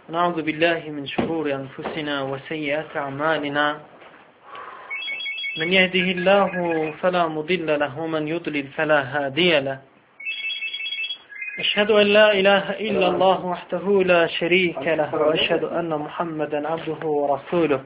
نعوذ بالله من شرور أنفسنا وسيئات أعمالنا من يهده الله فلا مضل له ومن يضلل فلا هادي له أشهد أن لا إله إلا الله وحده لا شريك له وأشهد أن محمدا عبده ورسوله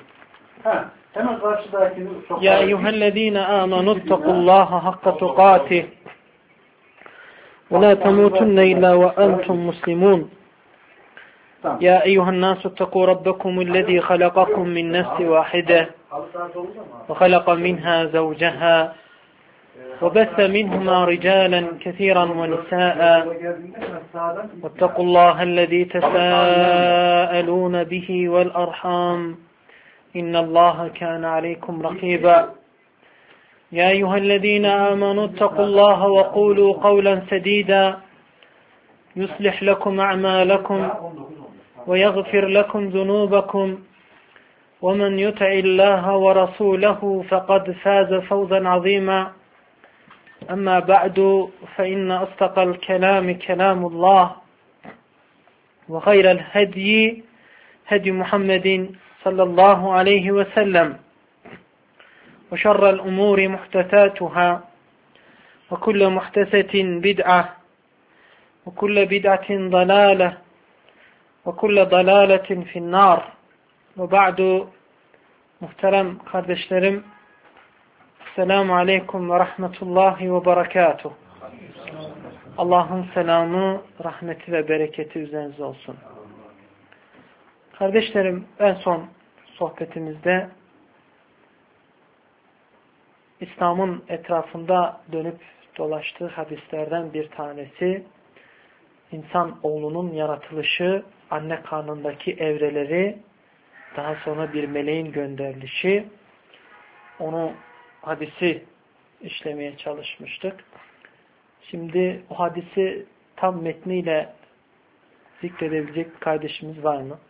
يا أيها الذين آمنوا اتقوا الله حق تقاته ولا تموتن إلا وأنتم مسلمون يا أيها الناس اتقوا ربكم الذي خلقكم من نفس واحدة وخلق منها زوجها وبث منهما رجالا كثيرا ونساء واتقوا الله الذي تساءلون به والأرحام إن الله كان عليكم رقيبا يا أيها الذين آمنوا اتقوا الله وقولوا قولا سديدا يصلح لكم أعمالكم ويغفر لكم ذنوبكم ومن يطع الله ورسوله فقد فاز فوزا عظيما أما بعد فإن أصدق الكلام كلام الله وخير الهدي هدي محمد صلى الله عليه وسلم وشر الأمور محدثاتها وكل محدثة بدعة وكل بدعة ضلالة وكل ضلالة في النار وبعد muhterem kardeşlerim Selamun Aleyküm ve Rahmetullahi ve Berekatuh. Allah'ın selamı, rahmeti ve bereketi üzerinize olsun. Kardeşlerim, en son sohbetimizde İslam'ın etrafında dönüp dolaştığı hadislerden bir tanesi insan oğlunun yaratılışı, anne karnındaki evreleri, daha sonra bir meleğin gönderilişi, onu hadisi işlemeye çalışmıştık. Şimdi o hadisi tam metniyle zikredebilecek bir kardeşimiz var mı?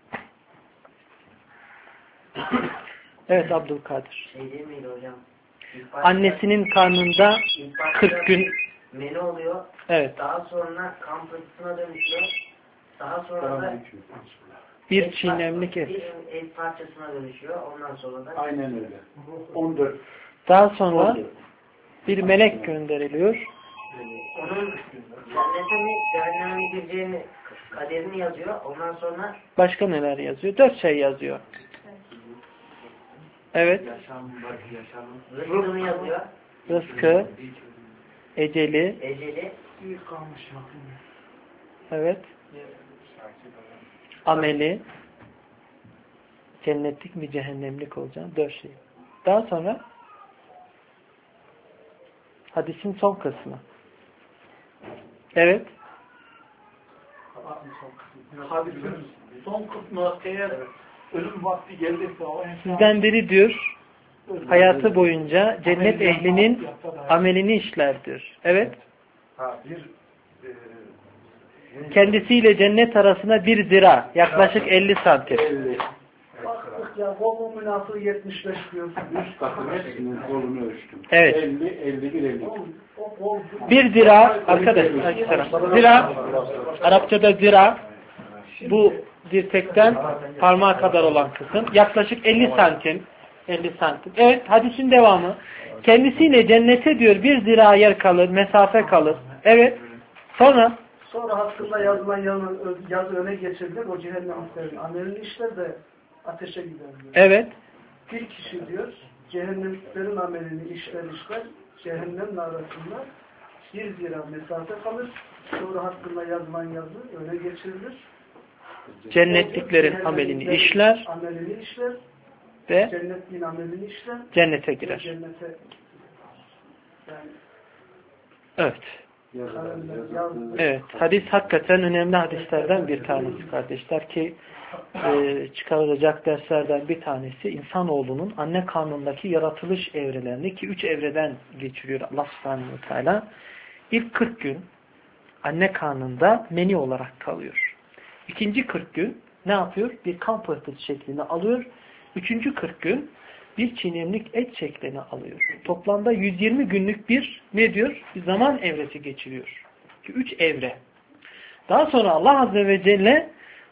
Evet Abdülkadir. Şey değil miydi hocam? Annesinin karnında 40 gün meni oluyor. Evet. Daha sonra kan pıhtısına dönüşüyor. Daha sonra da bir çiğnemlik et. Bir et parçasına dönüşüyor. Ondan sonra da aynen öyle. 14. Daha sonra bir melek gönderiliyor. onun cennete mi cehenneme mi gireceğini kaderini yazıyor. Ondan sonra Başka neler yazıyor? 4 şey yazıyor. Evet. rızkını yazıyor. Rızkı, eceli, evet, ameli, cennetlik mi cehennemlik olacağım. 4 şey. Daha sonra hadisin son kısmı. Evet. Hadisin son kısmı eğer ölüm vakti geldiyse o Sizden biri diyor hayatı boyunca cennet ehlinin amelini işler diyor. Evet. Kendisiyle cennet arasında bir zira, yaklaşık 50 santim. Baktık ya kolu münafığı 75 diyorsun. Üst katın hepsinin kolunu ölçtüm. Evet. 50, 51, 50. Bir zira, arkadaşlar, zira, Arapçada zira, bu dirsekten parmağa kadar olan kısım, yaklaşık 50 santim. 50 santim. Evet, hadisin devamı. Kendisiyle cennete diyor bir zira yer kalır, mesafe kalır. Evet. Sonra hakkında yazılan yazı öne geçirilir. O cehennem aferin. Amelini işler de ateşe gider diyor. evet. Bir kişi diyor cehennemliklerin amelini işler. Cehennemle arasında bir zira mesafe kalır. Sonra hakkında yazılan yazı öne geçirilir. Cennetliklerin amelini işler ve cennetliğin amelini işler. Cennete girer. Cennete yani evet. Evet. Hadis hakikaten önemli hadislerden bir tanesi kardeşler ki çıkarılacak derslerden bir tanesi insanoğlunun anne karnındaki yaratılış evrelerini ki 3 evreden geçiriyor Allah subhanahu ve teala. İlk 40 gün anne karnında meni olarak kalıyor. İkinci 40 gün ne yapıyor? Bir kan pıhtısı şeklini alıyor. Üçüncü 40 gün bir çiğnemlik et şeklini alıyor. Toplamda 120 günlük bir ne diyor? Bir zaman evresi geçiriyor. 3 evre. Daha sonra Allah Azze ve Celle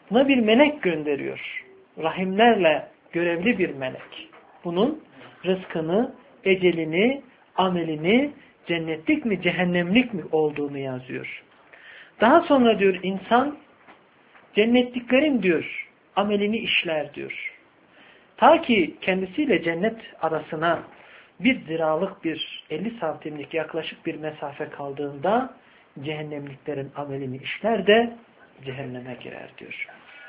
Buna bir melek gönderiyor. Rahimlerle görevli bir melek. Bunun rızkını, ecelini, amelini, cennetlik mi, cehennemlik mi olduğunu yazıyor. Daha sonra diyor insan, cennetliklerin diyor, amelini işler diyor. Ta ki kendisiyle cennet arasına bir ziralık, bir 50 santimlik yaklaşık bir mesafe kaldığında cehennemliklerin amelini işler de cehenneme girer diyor.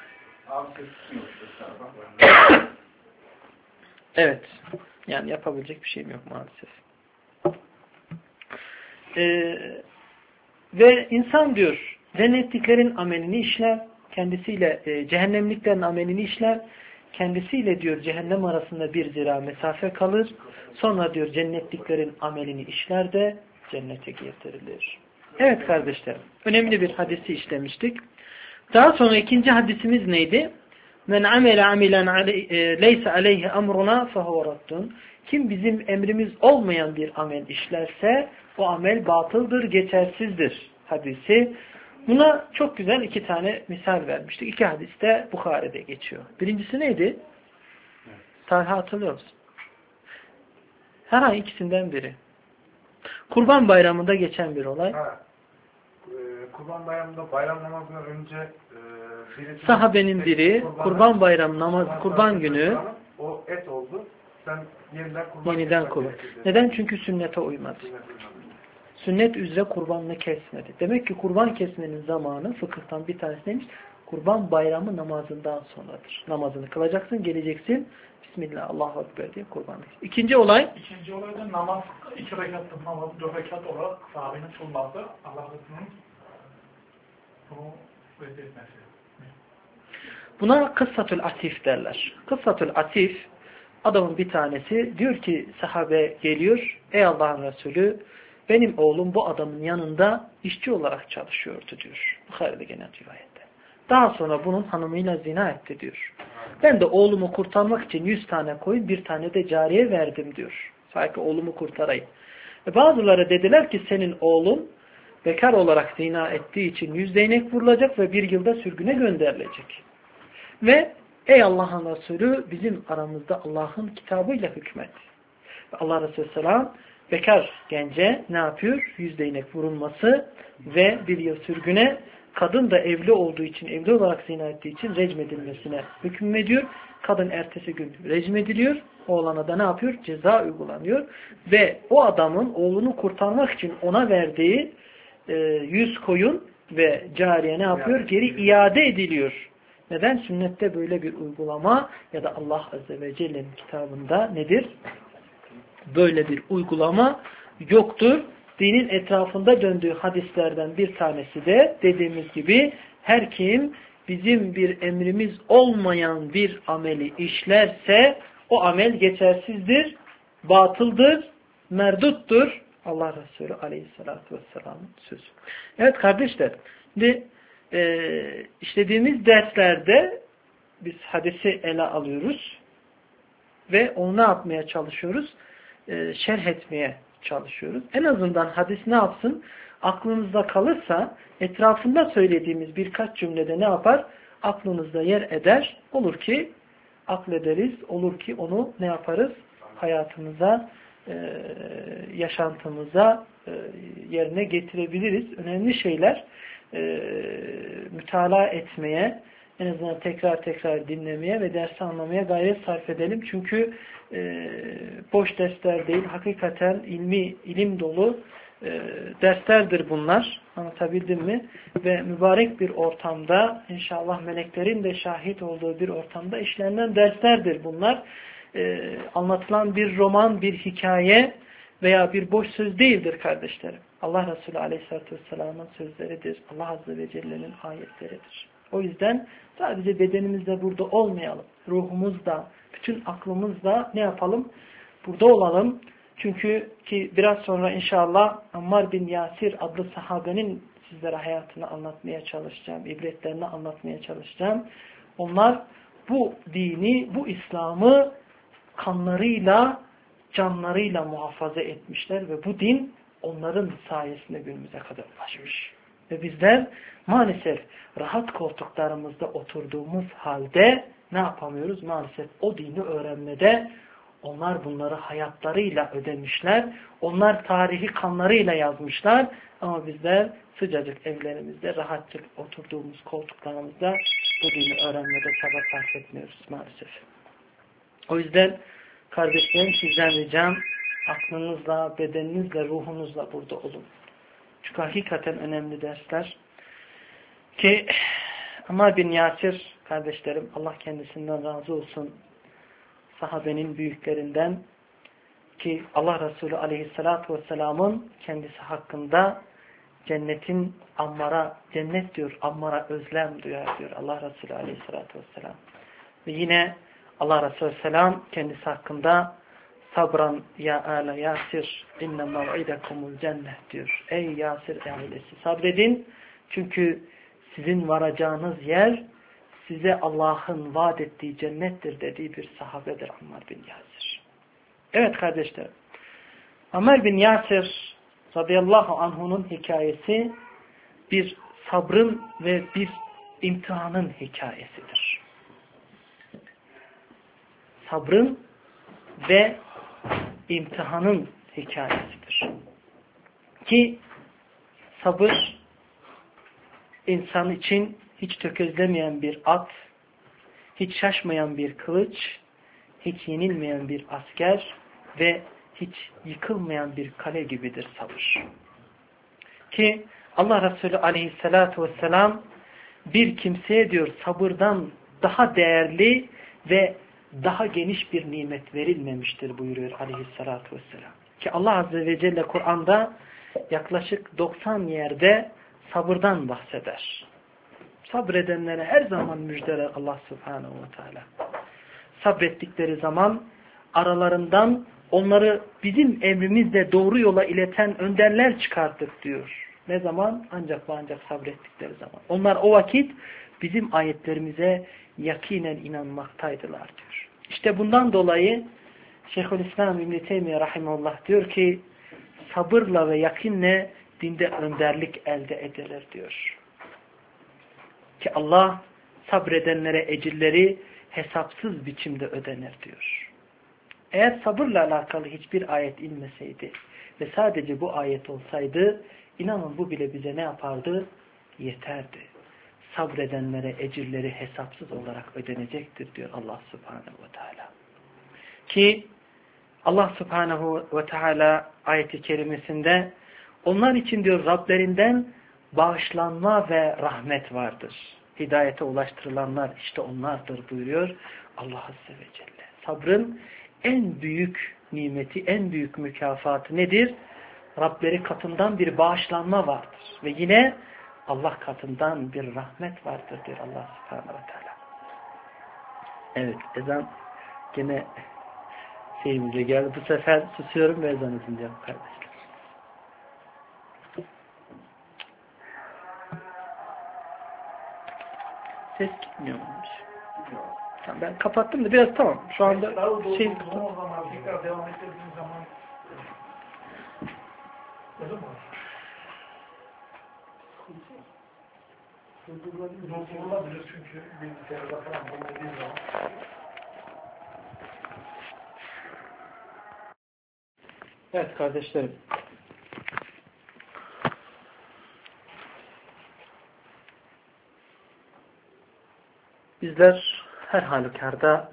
Evet. Yani yapabilecek bir şeyim yok maalesef. Ve insan diyor cennetliklerin amelini işler, kendisiyle cehennemliklerin amelini işler, kendisiyle diyor cehennem arasında bir zira mesafe kalır. Sonra diyor cennetliklerin amelini işler de cennete getirilir. Evet kardeşlerim, önemli bir hadisi işlemiştik. Daha sonra ikinci hadisimiz neydi? Men amele amilen leysa aleyhi emruna fehuve raddun. Kim bizim emrimiz olmayan bir amel işlerse o amel batıldır, geçersizdir hadisi. Buna çok güzel iki tane misal vermiştik. İki hadis de Bukhari'de geçiyor. Birincisi neydi? Talha hatırlıyor musun? Herhangi ikisinden biri. Kurban Bayramı'nda geçen bir olay. Kurban Bayramı'nda bayram namazından önce sahabenin biri Kurban Bayramı namazı, Kurban günü o et oldu. Sen yeniden kurban. Neden? Çünkü sünnete uymadı. Sünnet üzere kurbanını kesmedi. Demek ki kurban kesmenin zamanı fıkıhtan bir tanesi neymiş? Kurban Bayramı namazından sonradır. Namazını kılacaksın, geleceksin. Bismillah, Allahu Ekber diye kurban. İkinci olay. İkinci olay da namaz, 2 rekatlık namaz, 4 rekat olarak sahabenin kılması, Allah Resulü'nün bunu reddetmesi. Buna kıssatül atif derler. Kıssatül atif, adamın bir tanesi diyor ki sahabe geliyor, ey Allah'ın Resulü, benim oğlum bu adamın yanında işçi olarak çalışıyordu diyor. Bukhari'de gene rivayette. Daha sonra bunun hanımıyla zina etti diyor. Ben de oğlumu kurtarmak için 100 tane koyun, bir tane de cariye verdim diyor. Sanki oğlumu kurtarayım. Bazıları dediler ki senin oğlun bekar olarak zina ettiği için 100 değnek vurulacak ve 1 yılda sürgüne gönderilecek. Ve ey Allah'ın Resulü bizim aramızda Allah'ın kitabıyla hükmet. Allah Resulü Selam bekar gence ne yapıyor? 100 değnek vurulması ve 1 yıl sürgüne, kadın da evli olduğu için, evli olarak zina ettiği için recmedilmesine hükmediyor. Kadın ertesi gün recmediliyor. Oğlana da ne yapıyor? Ceza uygulanıyor. Ve o adamın oğlunu kurtarmak için ona verdiği 100 koyun ve cariye ne yapıyor? Geri iade ediliyor. Neden? Sünnette böyle bir uygulama ya da Allah Azze ve Celle'nin kitabında nedir? Böyle bir uygulama yoktur. Dinin etrafında döndüğü hadislerden bir tanesi de dediğimiz gibi her kim bizim bir emrimiz olmayan bir ameli işlerse o amel geçersizdir, batıldır, merduttur. Allah Resulü Aleyhisselatü Vesselam'ın sözü. Evet kardeşler, şimdi işlediğimiz derslerde biz hadisi ele alıyoruz ve onu ne yapmaya çalışıyoruz? Şerh etmeye çalışıyoruz. En azından hadis ne yapsın? Aklınızda kalırsa etrafında söylediğimiz birkaç cümlede ne yapar? Aklınızda yer eder. Olur ki aklederiz. Olur ki onu ne yaparız? Hayatımıza, yaşantımıza yerine getirebiliriz. Önemli şeyler mütalaa etmeye, en azından tekrar tekrar dinlemeye ve dersi anlamaya gayret sarf edelim. Çünkü boş dersler değil, hakikaten ilim dolu derslerdir bunlar. Anlatabildim mi? Ve mübarek bir ortamda, inşallah meleklerin de şahit olduğu bir ortamda işlenen derslerdir bunlar. Anlatılan bir roman, bir hikaye veya bir boş söz değildir kardeşlerim. Allah Resulü Aleyhisselatü Vesselam'ın sözleridir. Allah Azze ve Celle'nin ayetleridir. O yüzden sadece bedenimizde burada olmayalım. Ruhumuzda, bütün aklımızda ne yapalım? Burada olalım. Çünkü ki biraz sonra inşallah Ammar bin Yasir adlı sahabenin sizlere hayatını anlatmaya çalışacağım. İbretlerini anlatmaya çalışacağım. Onlar bu dini, bu İslam'ı kanlarıyla, canlarıyla muhafaza etmişler ve bu din onların sayesinde günümüze kadar ulaşmış. Ve bizler maalesef rahat koltuklarımızda oturduğumuz halde ne yapamıyoruz? Maalesef o dini öğrenmede onlar bunları hayatlarıyla ödemişler. Onlar tarihi kanlarıyla yazmışlar. Ama bizler sıcacık evlerimizde rahatça oturduğumuz koltuklarımızda bu dini öğrenmede çaba sarf etmiyoruz maalesef. O yüzden kardeşlerim sizden ricam aklınızla, bedeninizle, ruhunuzla burada olun. Çünkü hakikaten önemli dersler. Ki Ammar bin Yasir kardeşlerim Allah kendisinden razı olsun sahabenin büyüklerinden ki Allah Resulü aleyhissalatu vesselamın kendisi hakkında cennetin Ammar'a cennet diyor Ammar'a özlem duyar diyor Allah Resulü aleyhissalatu vesselam. Ve yine Allah Resulü selam kendisi hakkında sabran ya ala Yasir inne mev'idekumul cennet diyor. Ey Yasir ailesi sabredin çünkü sizin varacağınız yer size Allah'ın vaat ettiği cennettir dediği bir sahabedir Ammar bin Yasir. Evet kardeşlerim. Ammar bin Yasir radıyallahu anh'unun hikayesi bir sabrın ve bir imtihanın hikayesidir. Sabrın ve imtihanın hikayesidir. Ki sabır insan için hiç tökezlemeyen bir at, hiç şaşmayan bir kılıç, hiç yenilmeyen bir asker ve hiç yıkılmayan bir kale gibidir sabır. Ki Allah Resulü aleyhissalatu vesselam bir kimseye diyor sabırdan daha değerli ve daha geniş bir nimet verilmemiştir buyuruyor aleyhissalatu vesselam. Ki Allah Azze ve Celle Kur'an'da yaklaşık 90 yerde sabırdan bahseder. Sabredenlere her zaman müjdeler Allah Subhanahu ve Teala. Sabrettikleri zaman aralarından onları bizim emrimizle doğru yola ileten önderler çıkarttık diyor. Ne zaman? Ancak sabrettikleri zaman. Onlar o vakit bizim ayetlerimize yakinen inanmaktaydılar diyor. İşte bundan dolayı Şeyhülislam İbn-i Teymiye rahimahullah diyor ki sabırla ve yakinle dinde önderlik elde edilir diyor. Ki Allah sabredenlere ecirleri hesapsız biçimde ödenir diyor. Eğer sabırla alakalı hiçbir ayet inmeseydi ve sadece bu ayet olsaydı inanın bu bile bize ne yapardı? Yeterdi. Sabredenlere ecirleri hesapsız olarak ödenecektir diyor Allah Subhanahu ve Teala. Ki Allah Subhanahu ve Teala ayet-i kerimesinde onlar için diyor Rablerinden bağışlanma ve rahmet vardır. Hidayete ulaştırılanlar işte onlardır buyuruyor Allah Azze ve Celle. Sabrın en büyük nimeti, en büyük mükafatı nedir? Rableri katından bir bağışlanma vardır. Ve yine Allah katından bir rahmet vardır diyor Allah Subhanahu ve Teala. Evet, ezan gene şeyimize geldi. Bu sefer susuyorum ve ezan edeceğim kardeşler. Ses gitmiyor muymuş? Tamam, ben kapattım da biraz tamam. Şu anda şey o zaman tekrar devam ettirdiğim zaman ne zaman? Durdurulabilir çünkü bilgisayarda falan bulunduğu zaman. Evet kardeşlerim. Bizler her halükarda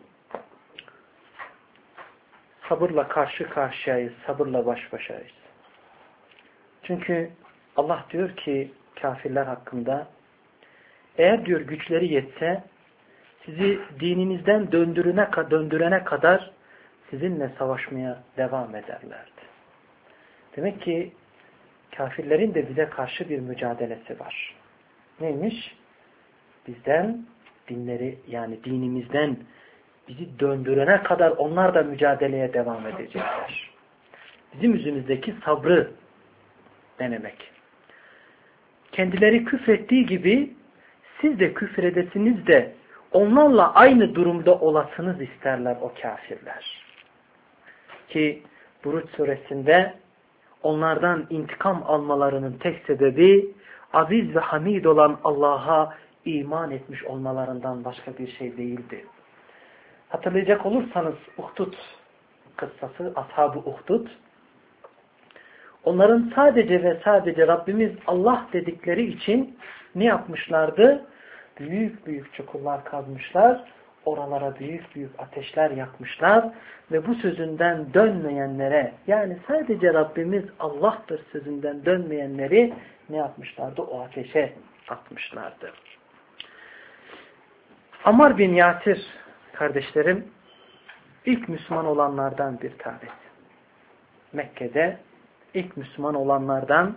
sabırla karşı karşıyayız, sabırla baş başayız. Çünkü Allah diyor ki kafirler hakkında eğer diyor güçleri yetse sizi dininizden döndürene kadar sizinle savaşmaya devam ederlerdi. Demek ki kafirlerin de bize karşı bir mücadelesi var. Neymiş? Bizden dinleri yani dinimizden bizi döndürene kadar onlar da mücadeleye devam edecekler. Bizim yüzümüzdeki sabrı denemek. Kendileri küfrettiği gibi siz de küfredesiniz de onlarla aynı durumda olasınız isterler o kafirler. Ki Buruç suresinde onlardan intikam almalarının tek sebebi aziz ve hamid olan Allah'a iman etmiş olmalarından başka bir şey değildi. Hatırlayacak olursanız Uhdud kıssası, Ashab-ı Uhdud, onların sadece ve sadece Rabbimiz Allah dedikleri için ne yapmışlardı? Büyük büyük çukurlar kazmışlar, oralara büyük büyük ateşler yakmışlar ve bu sözünden dönmeyenlere, yani sadece Rabbimiz Allah'tır sözünden dönmeyenleri ne yapmışlardı? O ateşe atmışlardı. Ammar bin Yasir kardeşlerim ilk Müslüman olanlardan bir tanesi. Mekke'de ilk Müslüman olanlardan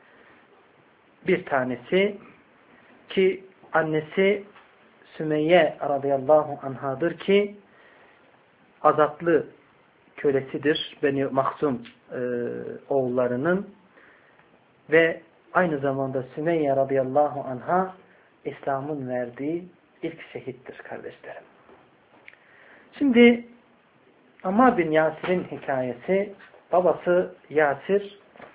bir tanesi ki annesi Sümeyye radıyallahu anhadır ki azatlı kölesidir Beni Mahzum oğullarının ve aynı zamanda Sümeyye radıyallahu anha İslam'ın verdiği ilk şehittir kardeşlerim. Şimdi Ammar bin Yasir'in hikayesi, babası Yasir,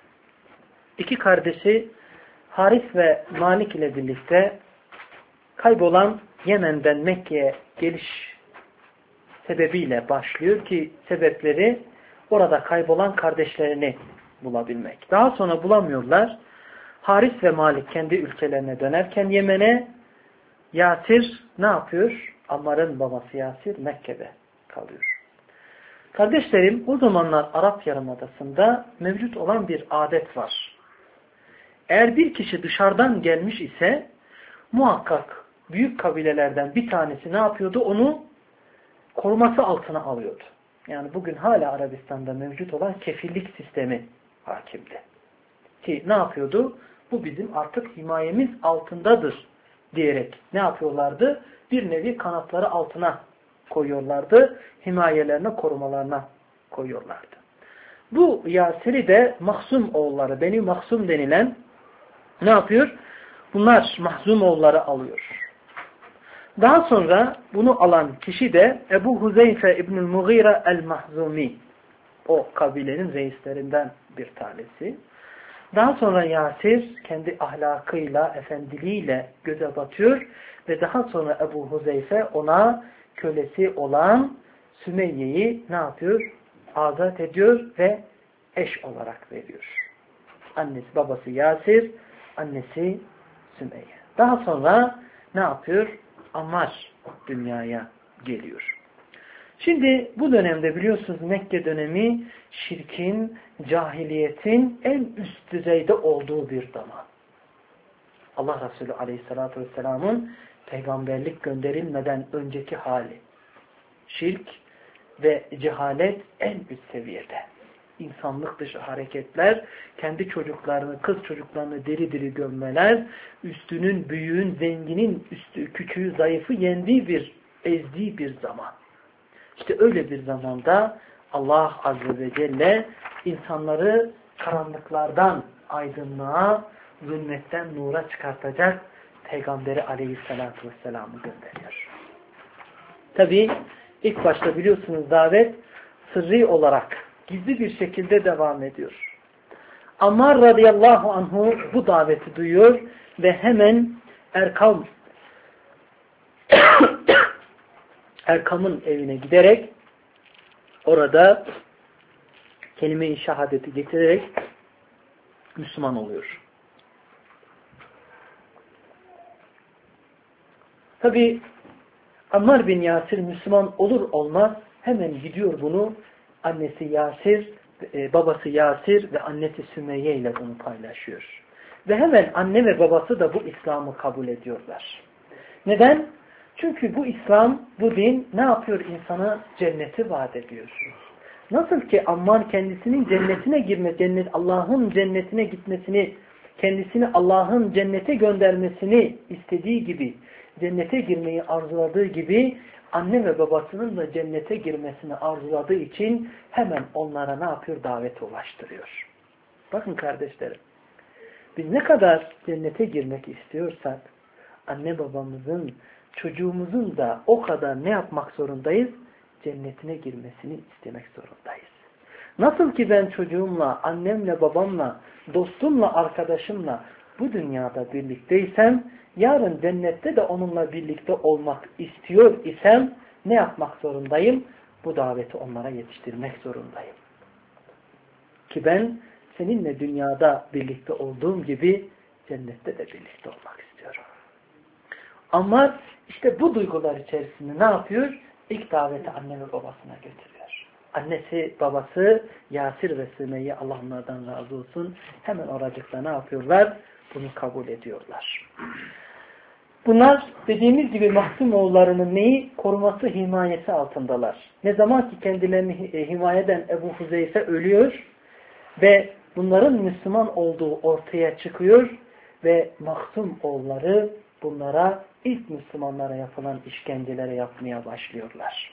iki kardeşi Haris ve Malik ile birlikte kaybolan Yemen'den Mekke'ye geliş sebebiyle başlıyor ki sebepleri orada kaybolan kardeşlerini bulabilmek. Daha sonra bulamıyorlar. Haris ve Malik kendi ülkelerine dönerken Yemen'e, Yasir ne yapıyor? Ammar'ın babası Yasir Mekke'de kalıyor. Kardeşlerim, o zamanlar Arap Yarımadası'nda mevcut olan bir adet var. Eğer bir kişi dışarıdan gelmiş ise muhakkak büyük kabilelerden bir tanesi ne yapıyordu? Onu koruması altına alıyordu. Yani bugün hala Arabistan'da mevcut olan kefillik sistemi hakimdi. Ki ne yapıyordu? Bu bizim artık himayemiz altındadır diyerek ne yapıyorlardı? Bir nevi kanatları altına koyuyorlardı. Himayelerine, korumalarına koyuyorlardı. Bu Yasir'i de Mahzum oğulları, Beni Mahzum denilen ne yapıyor? Bunlar Mahzum oğulları alıyor. Daha sonra bunu alan kişi de Ebu Huzeyfe İbnül Mughira el-Mahzumi. O kabilenin reislerinden bir tanesi. Daha sonra Yasir kendi ahlakıyla, efendiliğiyle göze batıyor ve daha sonra Ebu Huzeyfe ona kölesi olan Sümeyye'yi ne yapıyor? Azat ediyor ve eş olarak veriyor. Annesi, babası Yasir, annesi Sümeyye. Daha sonra ne yapıyor? Ammar dünyaya geliyor. Şimdi bu dönemde biliyorsunuz Mekke dönemi şirkin, cahiliyetin en üst düzeyde olduğu bir zaman. Allah Resulü Aleyhisselatü Vesselam'ın peygamberlik gönderilmeden önceki hali. Şirk ve cehalet en üst seviyede. İnsanlık dışı hareketler, kendi çocuklarını, kız çocuklarını diri diri gömmeler, üstünün, büyüğün, zenginin, üstü, küçüğü, zayıfı yendiği bir, ezdiği bir zaman. İşte öyle bir zamanda Allah Azze ve Celle insanları karanlıklardan aydınlığa, zulmetten nura çıkartacak Peygamberi Aleyhisselatü Vesselam'ı gönderiyor. Tabi ilk başta biliyorsunuz davet sırrı olarak gizli bir şekilde devam ediyor. Ammar radıyallahu anhu bu daveti duyuyor ve hemen Erkam'ın evine giderek orada kelime-i şehadeti getirerek Müslüman oluyor. Tabi Ammar bin Yasir Müslüman olur olmaz hemen gidiyor bunu annesi Yasir, babası Yasir ve annesi Sümeyye ile bunu paylaşıyor. Ve hemen anne ve babası da bu İslam'ı kabul ediyorlar. Neden? Çünkü bu İslam, bu din ne yapıyor? İnsana cenneti vaat ediyor. Nasıl ki Ammar kendisinin cennetine girme, Allah'ın cennetine gitmesini, kendisini Allah'ın cennete göndermesini istediği gibi, cennete girmeyi arzuladığı gibi, anne ve babasının da cennete girmesini arzuladığı için hemen onlara ne yapıyor? Davete ulaştırıyor. Bakın kardeşlerim, biz ne kadar cennete girmek istiyorsak, anne babamızın, çocuğumuzun da o kadar ne yapmak zorundayız? Cennetine girmesini istemek zorundayız. Nasıl ki ben çocuğumla, annemle, babamla, dostumla, arkadaşımla bu dünyada birlikteysem, yarın cennette de onunla birlikte olmak istiyor isem ne yapmak zorundayım? Bu daveti onlara yetiştirmek zorundayım. Ki ben seninle dünyada birlikte olduğum gibi cennette de birlikte olmak istiyorum. Ama işte bu duygular içerisinde ne yapıyor? İlk daveti anne ve babasına götürüyor. Annesi, babası Yasir ve Sümeyye, Allah onlardan razı olsun, hemen oracıkta ne yapıyorlar? Bunu kabul ediyorlar. Bunlar dediğimiz gibi Mahzum oğullarının neyi? Koruması, himayesi altındalar. Ne zaman ki kendilerini himayeden Ebu Huzeyfe ölüyor ve bunların Müslüman olduğu ortaya çıkıyor ve Mahzum oğulları bunlara, ilk Müslümanlara yapılan işkencelere yapmaya başlıyorlar.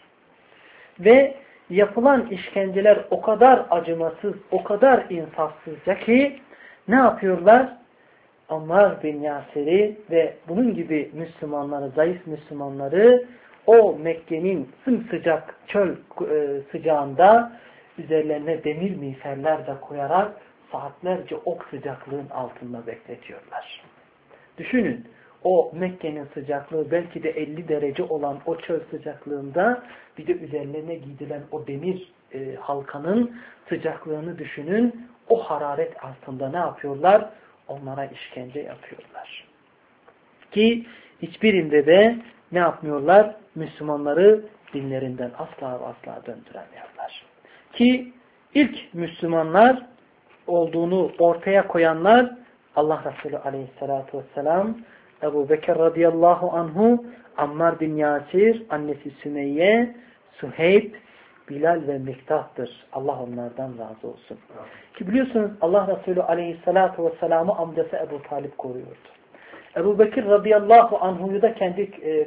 Ve yapılan işkenceler o kadar acımasız, o kadar insafsızca ki ne yapıyorlar? Ammar bin Yasir'i ve bunun gibi Müslümanları, zayıf Müslümanları o Mekke'nin sımsıcak çöl sıcağında üzerlerine demir miğferler de koyarak saatlerce ok sıcaklığın altında bekletiyorlar. Düşünün, o Mekke'nin sıcaklığı belki de 50 derece olan o çöl sıcaklığında bir de üzerlerine giydiren o demir halkanın sıcaklığını düşünün. O hararet altında ne yapıyorlar? Onlara işkence yapıyorlar. Ki hiçbirinde de ne yapmıyorlar? Müslümanları dinlerinden asla ve asla döndüremiyorlar. Ki ilk Müslümanlar olduğunu ortaya koyanlar Allah Resulü aleyhissalatu vesselam, Ebu Bekir radıyallahu anhu, Ammar bin Yasir, annesi Sümeyye, Süheyb, Bilal ve Miktat'tır. Allah onlardan razı olsun. Ki biliyorsunuz Allah Resulü aleyhissalatu vesselam'ı amcası Ebu Talip koruyordu. Ebu Bekir radıyallahu anhu'yu da kendi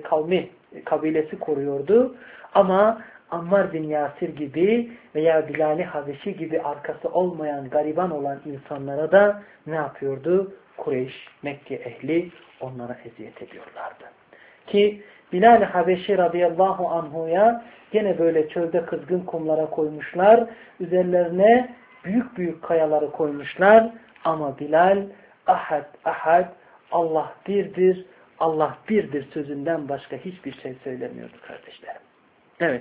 kabilesi koruyordu. Ama Ammar bin Yasir gibi veya Bilal-i Habeşi gibi arkası olmayan, gariban olan insanlara da ne yapıyordu? Kureyş, Mekke ehli onlara eziyet ediyorlardı. Ki Bilal-i Habeşi radıyallahu anhu'ya gene böyle çölde kızgın kumlara koymuşlar. Üzerlerine büyük büyük kayaları koymuşlar. Ama Bilal ahad ahad, Allah birdir, Allah birdir sözünden başka hiçbir şey söylemiyordu kardeşlerim. Evet.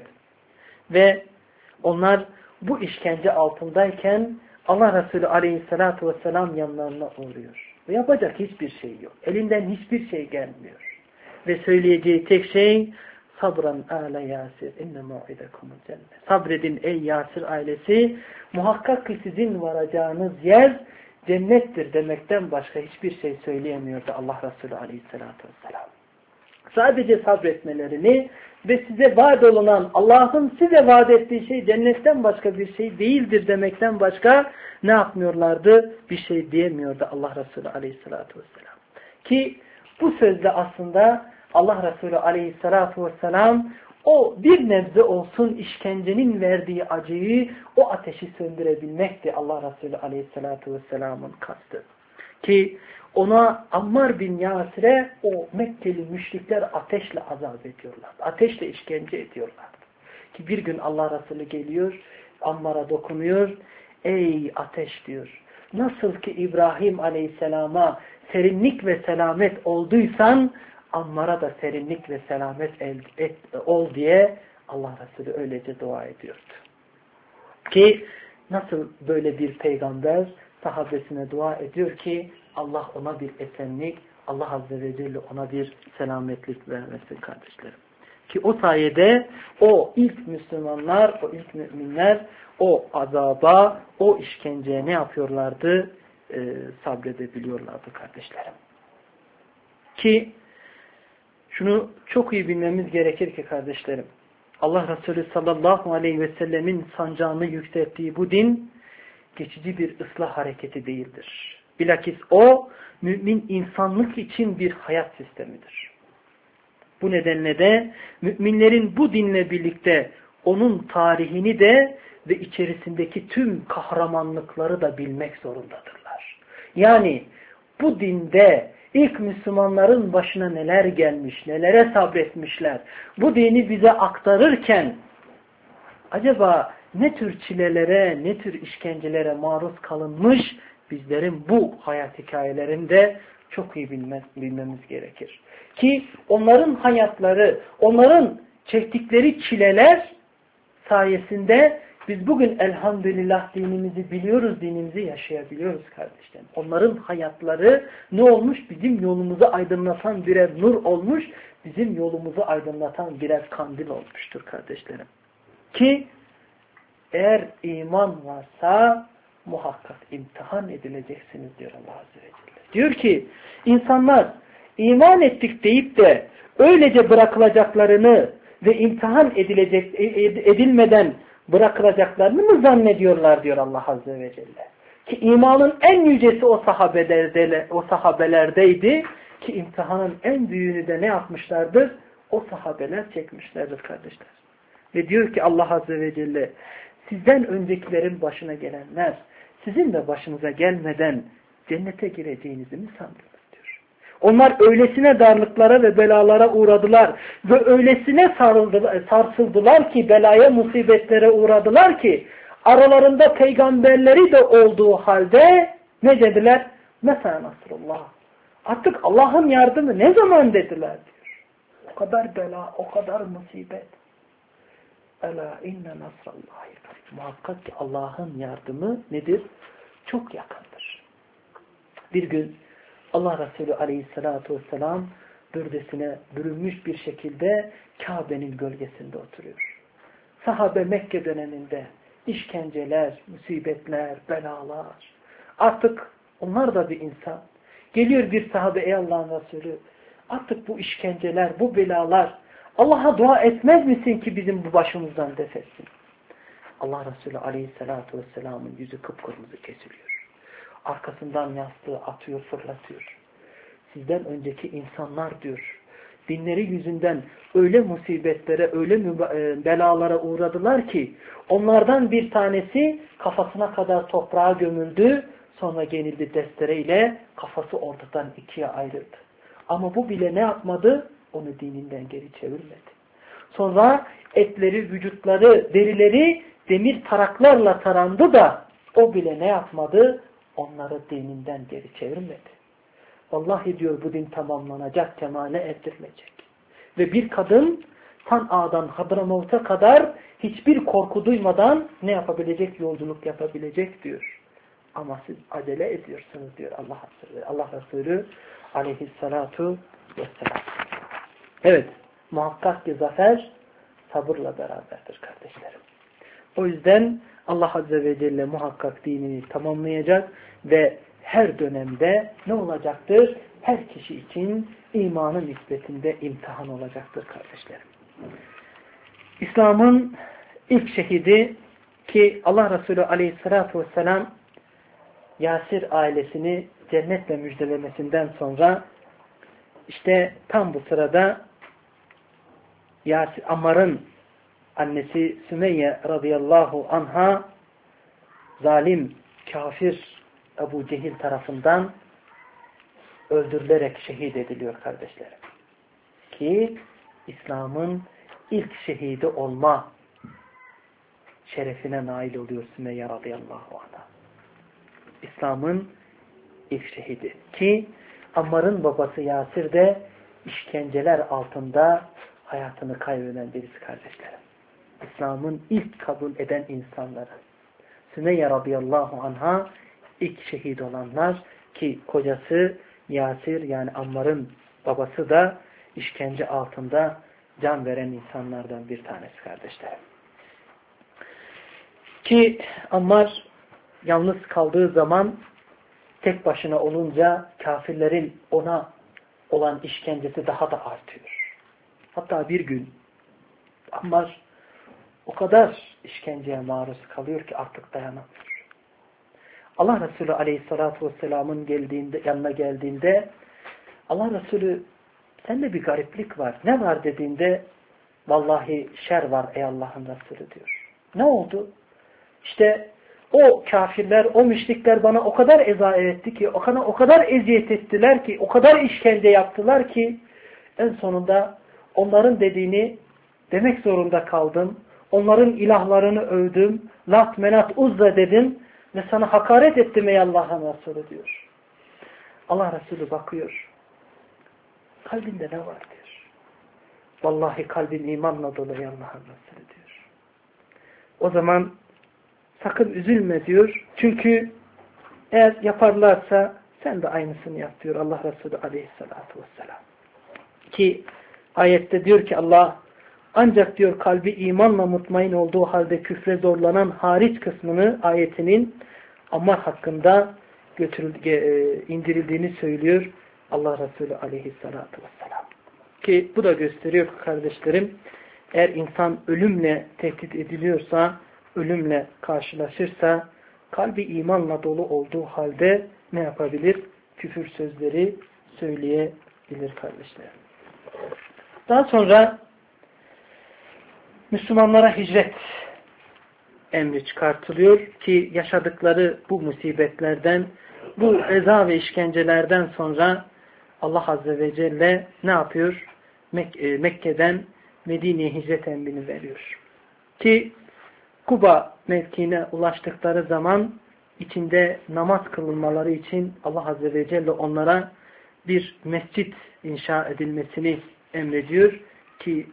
Ve onlar bu işkence altındayken Allah Resulü aleyhissalatu vesselam yanlarına uğruyor. Ve yapacak hiçbir şey yok. Elinden hiçbir şey gelmiyor. Ve söyleyeceği tek şey sabran âle Yasir inne mu'idekumul cennet. Sabredin ey Yasir ailesi, muhakkak ki sizin varacağınız yer cennettir demekten başka hiçbir şey söyleyemiyordu Allah Resulü aleyhissalatu vesselam. Sadece sabretmelerini ve size vaat olunan Allah'ın size vaat ettiği şey cennetten başka bir şey değildir demekten başka ne yapmıyorlardı? Bir şey diyemiyordu Allah Resulü aleyhissalatu vesselam. Ki bu sözle aslında Allah Resulü aleyhissalatu vesselam o bir nebze olsun işkencenin verdiği acıyı, o ateşi söndürebilmekti Allah Resulü aleyhissalatu vesselamın kastı. Ki ona Ammar bin Yasir'e o Mekkeli müşrikler ateşle azap ediyorlardı. Ateşle işkence ediyorlardı. Ki bir gün Allah Resulü geliyor, Ammar'a dokunuyor. Ey ateş diyor. Nasıl ki İbrahim aleyhisselama serinlik ve selamet olduysan Ammar'a da serinlik ve selamet ol diye Allah Resulü öylece dua ediyordu. Ki nasıl böyle bir peygamber sahabesine dua ediyor ki Allah ona bir esenlik, Allah Azze ve Celle ona bir selametlik vermesin kardeşlerim. Ki o sayede o ilk Müslümanlar, o ilk müminler o azaba, o işkenceye ne yapıyorlardı? Sabredebiliyorlardı kardeşlerim. Ki şunu çok iyi bilmemiz gerekir ki kardeşlerim, Allah Resulü sallallahu aleyhi ve sellemin sancağını yükselttiği bu din geçici bir ıslah hareketi değildir. Bilakis o mümin insanlık için bir hayat sistemidir. Bu nedenle de müminlerin bu dinle birlikte onun tarihini de ve içerisindeki tüm kahramanlıkları da bilmek zorundadırlar. Yani bu dinde ilk Müslümanların başına neler gelmiş, nelere sabretmişler, bu dini bize aktarırken acaba ne tür çilelere, ne tür işkencelere maruz kalınmış bizlerin bu hayat hikayelerinde çok iyi bilmemiz gerekir. Ki onların hayatları, onların çektikleri çileler sayesinde biz bugün elhamdülillah dinimizi biliyoruz, dinimizi yaşayabiliyoruz kardeşlerim. Onların hayatları ne olmuş? Bizim yolumuzu aydınlatan birer nur olmuş, bizim yolumuzu aydınlatan birer kandil olmuştur kardeşlerim. Ki eğer iman varsa muhakkak imtihan edileceksiniz diyor Allah Azze ve Celle. Diyor ki insanlar iman ettik deyip de öylece bırakılacaklarını ve imtihan edilmeden bırakılacaklarını mı zannediyorlar diyor Allah Azze ve Celle. Ki imanın en yücesi o sahabelerdeydi ki imtihanın en büyüğünü de ne yapmışlardır? O sahabeler çekmişlerdir kardeşler. Ve diyor ki Allah Azze ve Celle sizden öncekilerin başına gelenler sizin de başınıza gelmeden cennete gireceğinizi mi sandınız diyor. Onlar öylesine darlıklara ve belalara uğradılar ve öylesine sarsıldılar ki belaya musibetlere uğradılar ki aralarında peygamberleri de olduğu halde ne dediler? Mesela Nasrullah. Artık Allah'ın yardımı ne zaman dediler diyor. O kadar bela, o kadar musibet. Ela inne nasrallahi. Muhakkak ki Allah'ın yardımı nedir? Çok yakındır. Bir gün Allah Resulü aleyhissalatu vesselam bürdesine bürünmüş bir şekilde Kabe'nin gölgesinde oturuyor. Sahabe Mekke döneminde işkenceler, musibetler, belalar. Artık onlar da bir insan. Geliyor bir sahabe ey Allah'ın Resulü artık bu işkenceler, bu belalar Allah'a dua etmez misin ki bizim bu başımızdan defetsin? Allah Resulü aleyhissalatu vesselamın yüzü kıpkırmızı kesiliyor. Arkasından yastığı atıyor, fırlatıyor. Sizden önceki insanlar diyor, dinleri yüzünden öyle musibetlere, öyle belalara uğradılar ki onlardan bir tanesi kafasına kadar toprağa gömüldü, sonra genildi destereyle kafası ortadan ikiye ayrıldı. Ama bu bile ne yapmadı? Onu dininden geri çevirmedi. Sonra etleri, vücutları, derileri demir taraklarla tarandı da o bile ne yapmadı? Onları dininden geri çevirmedi. Vallahi diyor bu din tamamlanacak, kemale erdirilecek. Ve bir kadın San'a'dan Hadramavut'a kadar hiçbir korku duymadan ne yapabilecek? Yolculuk yapabilecek diyor. Ama siz acele ediyorsunuz diyor Allah Resulü aleyhissalatu vesselam. Evet, muhakkak ki zafer sabırla beraberdir kardeşlerim. O yüzden Allah Azze ve Celle muhakkak dinini tamamlayacak ve her dönemde ne olacaktır? Her kişi için imanın nispetinde imtihan olacaktır kardeşlerim. İslam'ın ilk şehidi ki Allah Resulü Aleyhisselatü Vesselam Yasir ailesini cennetle müjdelemesinden sonra işte tam bu sırada Ammar'ın annesi Sümeyye radıyallahu anha zalim, kafir Ebu Cehil tarafından öldürülerek şehit ediliyor kardeşlerim. Ki İslam'ın ilk şehidi olma şerefine nail oluyor Sümeyye radıyallahu anha. İslam'ın ilk şehidi. Ki Ammar'ın babası Yasir de işkenceler altında hayatını kaybeden birisi kardeşlerim. İslam'ın ilk kabul eden insanları. Sümeyye radıyallahu anha ilk şehit olanlar ki kocası Yasir yani Ammar'ın babası da işkence altında can veren insanlardan bir tanesi kardeşlerim. Ki Ammar yalnız kaldığı zaman tek başına olunca kafirlerin ona olan işkencesi daha da artıyor. Hatta bir gün Ammar o kadar işkenceye maruz kalıyor ki artık dayanamıyor. Allah Resulü Aleyhisselatü Vesselam'ın yanına geldiğinde Allah Resulü sende bir gariplik var. Ne var dediğinde vallahi şer var ey Allah'ın Resulü diyor. Ne oldu? İşte o kafirler, o müşrikler bana o kadar eza etti ki, o kadar eziyet ettiler ki, o kadar işkence yaptılar ki en sonunda onların dediğini demek zorunda kaldım. Onların ilahlarını övdüm. Lat, Menat, Uzza dedim. ve sana hakaret ettim ey Allah'ın Resulü diyor. Allah Resulü bakıyor. Kalbinde ne var diyor. Vallahi kalbin imanla dolu ey Allah'ın Resulü diyor. O zaman sakın üzülme diyor. Çünkü eğer yaparlarsa sen de aynısını yap diyor Allah Resulü aleyhissalatu vesselam. Ki ayette diyor ki Allah ancak diyor kalbi imanla mutmain olduğu halde küfre zorlanan hariç kısmını ayetinin Ammar hakkında indirildiğini söylüyor Allah Resulü aleyhissalatu vesselam. Ki bu da gösteriyor kardeşlerim, eğer insan ölümle tehdit ediliyorsa, ölümle karşılaşırsa, kalbi imanla dolu olduğu halde ne yapabilir? Küfür sözleri söyleyebilir kardeşlerim. Daha sonra Müslümanlara hicret emri çıkartılıyor ki yaşadıkları bu musibetlerden, bu eza ve işkencelerden sonra Allah Azze ve Celle ne yapıyor? Mekke'den Medine'ye hicret emrini veriyor. Ki Kuba mevkiine ulaştıkları zaman içinde namaz kılınmaları için Allah Azze ve Celle onlara bir mescit inşa edilmesini emrediyor ki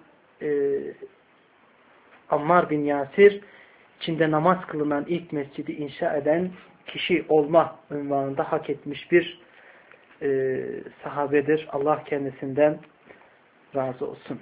Ammar bin Yasir içinde namaz kılınan ilk mescidi inşa eden kişi olma unvanında hak etmiş bir sahabedir. Allah kendisinden razı olsun.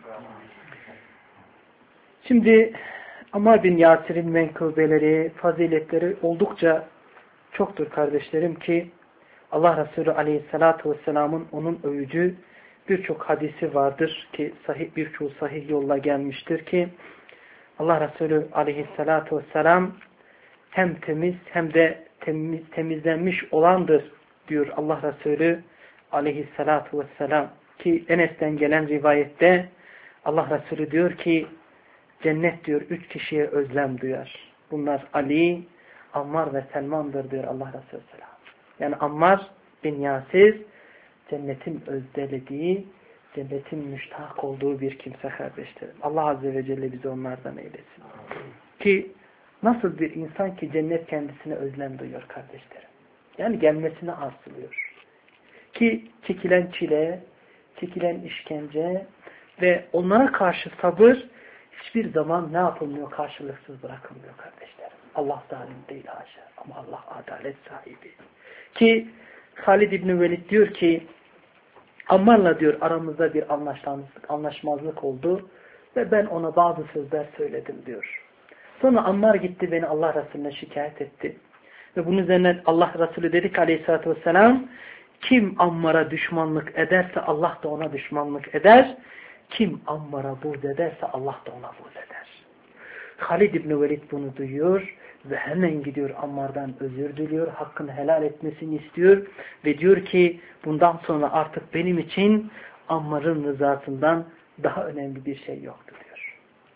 Şimdi Ammar bin Yasir'in menkıbeleri, faziletleri oldukça çoktur kardeşlerim ki Allah Resulü aleyhissalatu vesselamın onun övücü birçok hadisi vardır ki birçoğu sahih yolla gelmiştir ki Allah Resulü aleyhissalatu vesselam hem temiz hem de temizlenmiş olandır diyor Allah Resulü aleyhissalatu vesselam ki Enes'ten gelen rivayette Allah Resulü diyor ki cennet diyor 3 kişiye özlem duyar. Bunlar Ali, Ammar ve Selman'dır diyor Allah Resulü selam. Yani Ammar bin Yasir cennetin özdelediği, cennetin müştak olduğu bir kimse kardeşlerim. Allah Azze ve Celle bizi onlardan eylesin. Ki nasıl bir insan ki cennet kendisine özlem duyuyor kardeşlerim. Yani gelmesini arzuluyor. Ki çekilen çile, çekilen işkence ve onlara karşı sabır hiçbir zaman ne yapılmıyor? Karşılıksız bırakılmıyor kardeşlerim. Allah zalim değil haşa ama Allah adalet sahibi. Ki Halid İbni Velid diyor ki Ammar'la diyor aramızda bir anlaşmazlık oldu ve ben ona bazı sözler söyledim diyor. Sonra Ammar gitti beni Allah Resulüne şikayet etti. Ve bunun üzerine Allah Resulü dedi ki aleyhissalatü vesselam kim Ammar'a düşmanlık ederse Allah da ona düşmanlık eder. Kim Ammar'a buğz ederse Allah da ona buğz eder. Halid İbni Velid bunu duyuyor ve hemen gidiyor Ammar'dan özür diliyor. Hakkını helal etmesini istiyor. Ve diyor ki bundan sonra artık benim için Ammar'ın rızasından daha önemli bir şey yoktur diyor.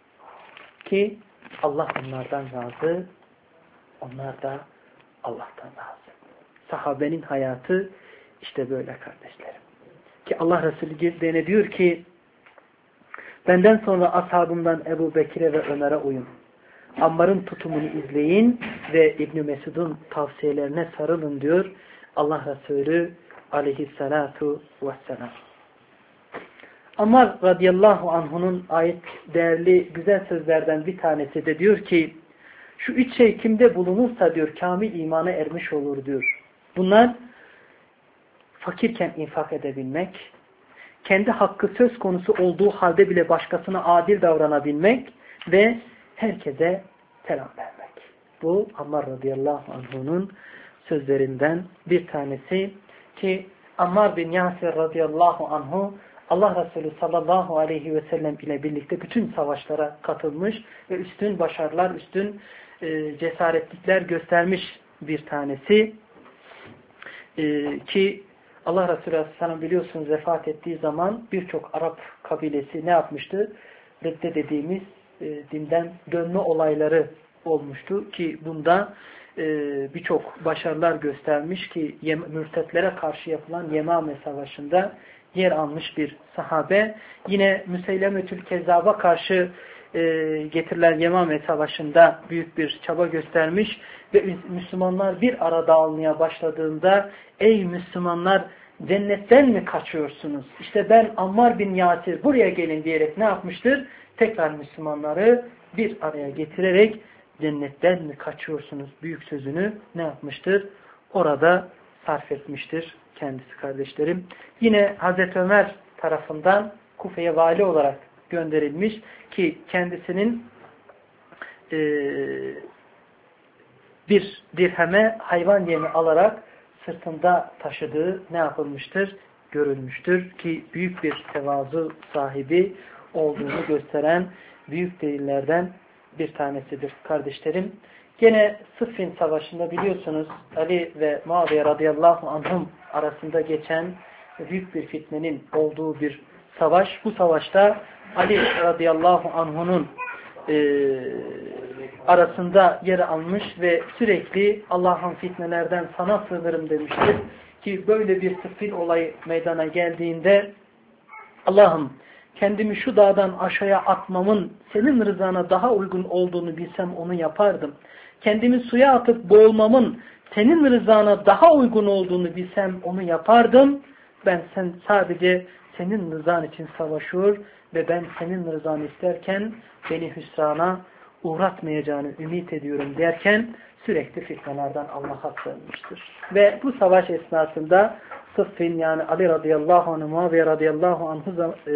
Ki Allah onlardan razı, onlar da Allah'tan razı. Sahabenin hayatı işte böyle kardeşlerim. Ki Allah Resulü de diyor ki benden sonra ashabımdan Ebu Bekir'e ve Ömer'e uyun. Ammar'ın tutumunu izleyin ve İbn Mesud'un tavsiyelerine sarılın diyor Allah Resulü aleyhissalatu vesselam. Ammar radıyallahu anh'unun ait değerli güzel sözlerden bir tanesi de diyor ki şu 3 şey kimde bulunursa diyor kamil imana ermiş olur diyor. Bunlar fakirken infak edebilmek, kendi hakkı söz konusu olduğu halde bile başkasına adil davranabilmek ve herkese selam vermek. Bu Ammar radıyallahu anh'unun sözlerinden bir tanesi ki Ammar bin Yasir radıyallahu anhu Allah Resulü sallallahu aleyhi ve sellem ile birlikte bütün savaşlara katılmış ve üstün başarılar, üstün cesaretlikler göstermiş bir tanesi ki Allah Resulü aleyhisselam biliyorsunuz vefat ettiği zaman birçok Arap kabilesi ne yapmıştı? Redde dediğimiz dinden dönme olayları olmuştu ki bunda birçok başarılar göstermiş ki mürtetlere karşı yapılan Yemame Savaşı'nda yer almış bir sahabe. Yine Müseylemetül Kezzab'a karşı getirilen Yemame Savaşı'nda büyük bir çaba göstermiş ve Müslümanlar bir arada almaya başladığında ey Müslümanlar cennetten mi kaçıyorsunuz? İşte ben Ammar bin Yasir buraya gelin diyerek ne yapmıştır? Tekrar Müslümanları bir araya getirerek cennetten mi kaçıyorsunuz? Büyük sözünü ne yapmıştır? Orada sarf etmiştir kendisi kardeşlerim. Yine Hazreti Ömer tarafından Kufe'ye vali olarak gönderilmiş ki kendisinin bir dirheme hayvan yemi alarak sırtında taşıdığı ne yapılmıştır? Görülmüştür ki büyük bir tevazu sahibi olduğunu gösteren büyük delillerden bir tanesidir kardeşlerim. Gene Sıffin Savaşı'nda biliyorsunuz Ali ve Muaviye radıyallahu anhum arasında geçen büyük bir fitnenin olduğu bir savaş. Bu savaşta Ali radıyallahu anh'unun arasında yer almış ve sürekli Allah'ın fitnelerden sana sığınırım demiştir. Ki böyle bir Sıffin olayı meydana geldiğinde Allah'ım kendimi şu dağdan aşağıya atmamın senin rızana daha uygun olduğunu bilsem onu yapardım. Kendimi suya atıp boğulmamın senin rızana daha uygun olduğunu bilsem onu yapardım. Ben sadece senin rızan için savaşıyor ve ben senin rızanı isterken beni hüsrana uğratmayacağını ümit ediyorum derken sürekli fitnelerden Allah'a sığınmıştır. Ve bu savaş esnasında Sıffin yani Ali radıyallahu anh, Muaviye radıyallahu anh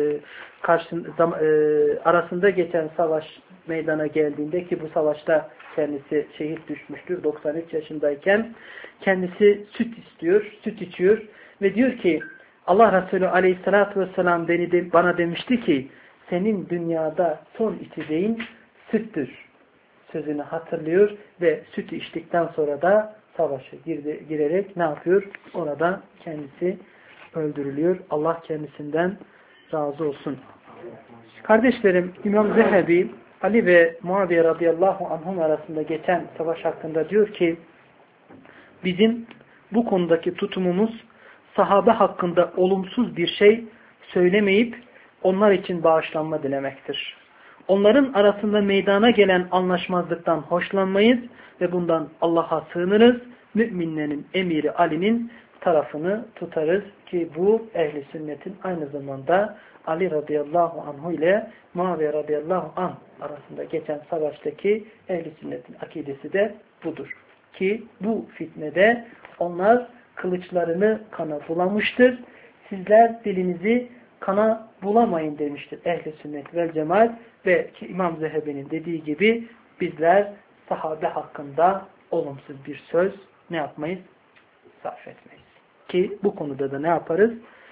arasında geçen savaş meydana geldiğinde ki bu savaşta kendisi şehit düşmüştür 93 yaşındayken kendisi süt istiyor, süt içiyor ve diyor ki Allah Resulü aleyhissalatü vesselam bana demişti ki senin dünyada son içeceğin süttür sözünü hatırlıyor ve sütü içtikten sonra da savaşa girerek ne yapıyor? Orada kendisi öldürülüyor. Allah kendisinden razı olsun. Kardeşlerim İmam Zehebi Ali ve Muaviye radıyallahu anhum arasında geçen savaş hakkında diyor ki bizim bu konudaki tutumumuz sahabe hakkında olumsuz bir şey söylemeyip onlar için bağışlanma dilemektir. Onların arasında meydana gelen anlaşmazlıktan hoşlanmayız ve bundan Allah'a sığınırız. Müminlerin emiri Ali'nin tarafını tutarız ki bu ehli sünnetin aynı zamanda Ali radıyallahu anhu ile Muaviye radıyallahu anh arasında geçen savaştaki ehli sünnetin akidesi de budur. Ki bu fitnede onlar kılıçlarını kana bulamıştır. Sizler dilinizi kana bulamayın demiştir ehli sünnet vel cemaat ve ki İmam Zehebi'nin dediği gibi bizler sahabe hakkında olumsuz bir söz ne yapmayız? Sarf etmeyiz. Ki bu konuda da ne yaparız?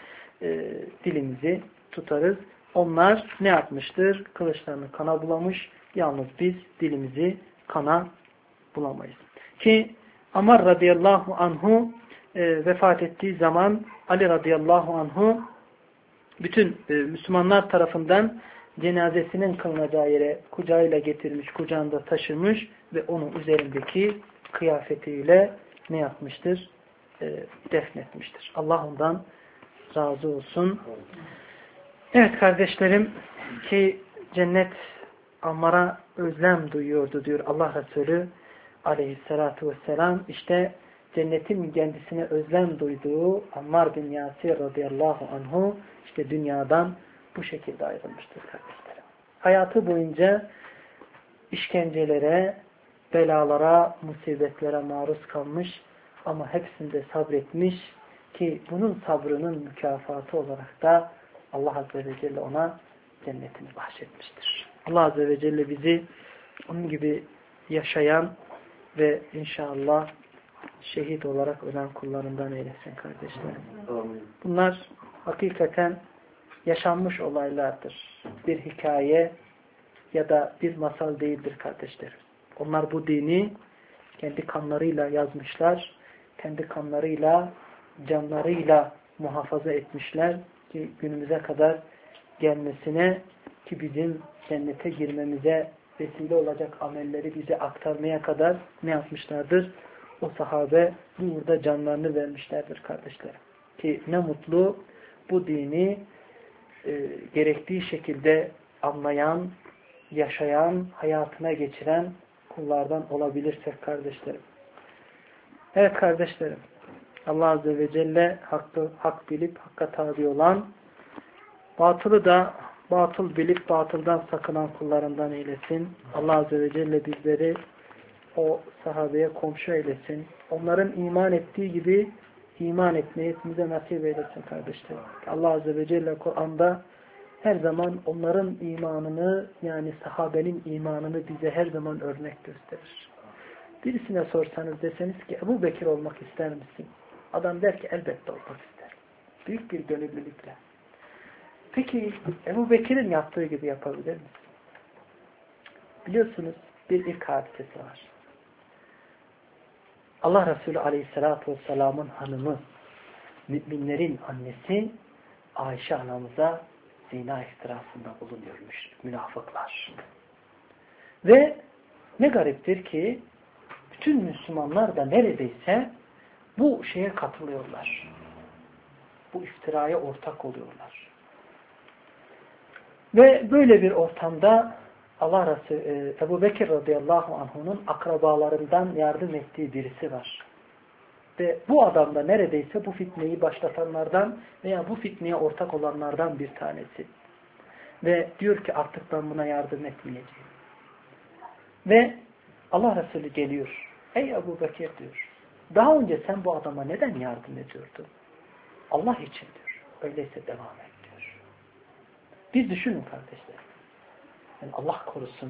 Dilimizi tutarız. Onlar ne yapmıştır? Kılıçlarını kana bulamış. Yalnız biz dilimizi kana bulamayız. Ki Ammar radıyallahu anhu vefat ettiği zaman Ali radıyallahu anhu bütün Müslümanlar tarafından cenazesinin kılınacağı yere kucağıyla getirmiş, kucağında taşımış ve onun üzerindeki kıyafetiyle ne yapmıştır? Defnetmiştir. Allah ondan razı olsun. Evet kardeşlerim ki cennet Ammar'a özlem duyuyordu diyor Allah Resulü aleyhissalatu vesselam. İşte cennetin kendisine özlem duyduğu Ammar bin Yasir radıyallahu anhu işte dünyadan bu şekilde ayrılmıştır kardeşlerim. Hayatı boyunca işkencelere, belalara, musibetlere maruz kalmış ama hepsinde sabretmiş ki bunun sabrının mükafatı olarak da Allah Azze ve Celle ona cennetini bahşetmiştir. Allah Azze ve Celle bizi onun gibi yaşayan ve inşallah şehit olarak ölen kullarından eylesin kardeşlerim. Bunlar hakikaten yaşanmış olaylardır. Bir hikaye ya da bir masal değildir kardeşlerim. Onlar bu dini kendi kanlarıyla yazmışlar, kendi kanlarıyla, canlarıyla muhafaza etmişler ki günümüze kadar gelmesine ki bizim cennete girmemize vesile olacak amelleri bize aktarmaya kadar ne yapmışlardır? O sahabe burada canlarını vermişlerdir kardeşlerim. Ki ne mutlu bu dini gerektiği şekilde anlayan, yaşayan, hayatına geçiren kullardan olabilirsek kardeşlerim. Evet kardeşlerim, Allah Azze ve Celle hak bilip hakka tabi olan, batılı da batıl bilip batıldan sakınan kullarından eylesin. Allah Azze ve Celle bizleri o sahabeye komşu eylesin. Onların iman ettiği gibi iman etmeyi hepimize nasip eylesin kardeşlerim. Allah Azze ve Celle Kur'an'da her zaman onların imanını, yani sahabenin imanını bize her zaman örnek gösterir. Birisine sorsanız, deseniz ki Ebu Bekir olmak ister misin? Adam der ki elbette olmak ister. Büyük bir gönüllülükle. Peki Ebu Bekir'in yaptığı gibi yapabilir misin? Biliyorsunuz bir ilk hadisesi var. Allah Resulü Aleyhisselatü Vesselam'ın hanımı, müminlerin annesi Ayşe anamıza zina iftirasında bulunuyormuş münafıklar. Ve ne gariptir ki bütün Müslümanlar da neredeyse bu şeye katılıyorlar. Bu iftiraya ortak oluyorlar. Ve böyle bir ortamda Allah Resulü Ebu Bekir radıyallahu anh'unun akrabalarından yardım ettiği birisi var. Ve bu adam da neredeyse bu fitneyi başlatanlardan veya bu fitneye ortak olanlardan bir tanesi. Ve diyor ki artık ben buna yardım etmeyeceğim. Ve Allah Resulü geliyor. Ey Ebu Bekir diyor. Daha önce sen bu adama neden yardım ediyordun? Allah için diyor. Öyleyse devam et diyor. Biz düşünün kardeşler. Yani Allah korusun,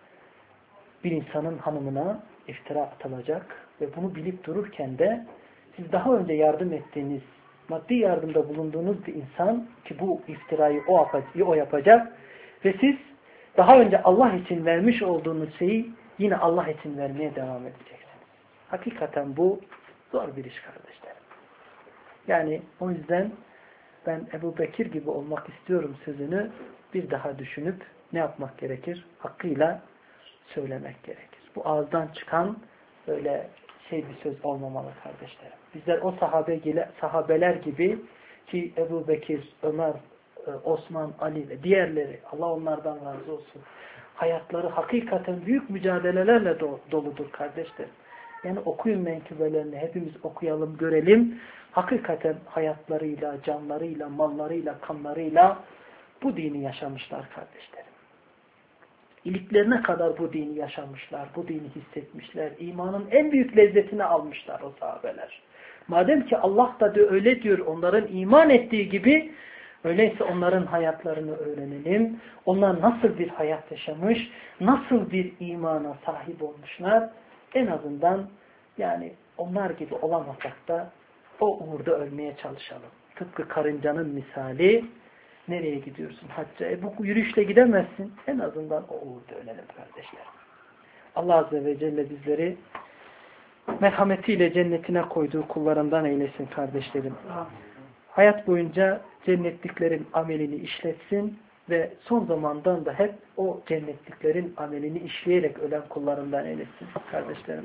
bir insanın hanımına iftira atılacak ve bunu bilip dururken de siz daha önce yardım ettiğiniz, maddi yardımda bulunduğunuz bir insan ki bu iftirayı o yapacak ve siz daha önce Allah için vermiş olduğunuz şeyi yine Allah için vermeye devam edeceksiniz. Hakikaten bu zor bir iş kardeşlerim. Yani o yüzden ben Ebu Bekir gibi olmak istiyorum sözünü bir daha düşünüp ne yapmak gerekir? Hakkıyla söylemek gerekir. Bu ağızdan çıkan böyle bir söz olmamalı kardeşlerim. Bizler o sahabeler gibi ki Ebu Bekir, Ömer, Osman, Ali ve diğerleri, Allah onlardan razı olsun. Hayatları hakikaten büyük mücadelelerle doludur kardeşlerim. Yani okuyun menkıbelerini, hepimiz okuyalım, görelim. Hakikaten hayatlarıyla, canlarıyla, mallarıyla, kanlarıyla bu dini yaşamışlar kardeşlerim. İliklerine kadar bu dini yaşamışlar, bu dini hissetmişler. İmanın en büyük lezzetini almışlar o sahabeler. Madem ki Allah da öyle diyor, onların iman ettiği gibi, öyleyse onların hayatlarını öğrenelim. Onlar nasıl bir hayat yaşamış, nasıl bir imana sahip olmuşlar. En azından yani onlar gibi olamasak da o uğurda ölmeye çalışalım. Tıpkı karıncanın misali, nereye gidiyorsun hacca? Bu yürüyüşle gidemezsin. En azından o uğurda ölelim kardeşler. Allah Azze ve Celle bizleri merhametiyle cennetine koyduğu kullarından eylesin kardeşlerim. Hayat boyunca cennetliklerin amelini işletsin ve son zamandan da hep o cennetliklerin amelini işleyerek ölen kullarından eylesin kardeşlerim.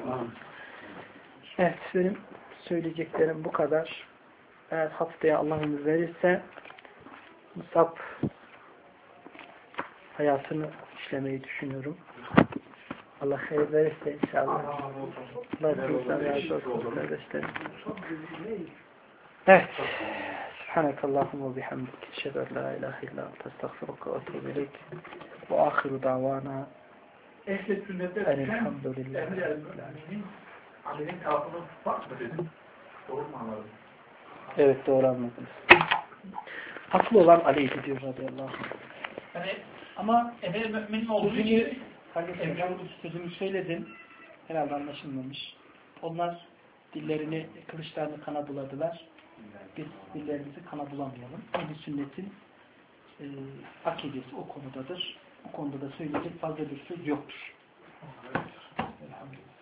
Evet, benim söyleyeceklerim bu kadar. Eğer haftaya Allah ömür verirse Musab hayatını işlemeyi düşünüyorum. Allah hayır verirse inşallah. Allah hepimizden razı olsun kardeşlerim. Evet. Subhanakallahumma ve bihamdik. Eşhedü en la ilahe illa ente estağfiruke ve etûbü ileyk. Ve ahiru davana Ehl-i sünnette elhamdülillah. Ali'nin tarafını var mı dedim? Doğru mu anladım? Evet, doğru anladınız. Haklı olan Ali'ydi diyor radıyallahu anh. Yani ama emir müminin olduğu için Sözümü söyledim. Herhalde anlaşılmamış. Onlar dillerini, kılıçlarını kana buladılar. Biz dillerimizi kana bulamayalım. Ehl-i sünnetin akidesi o konudadır. O konuda da söyleyecek fazla bir söz yoktur. Elhamdülillah.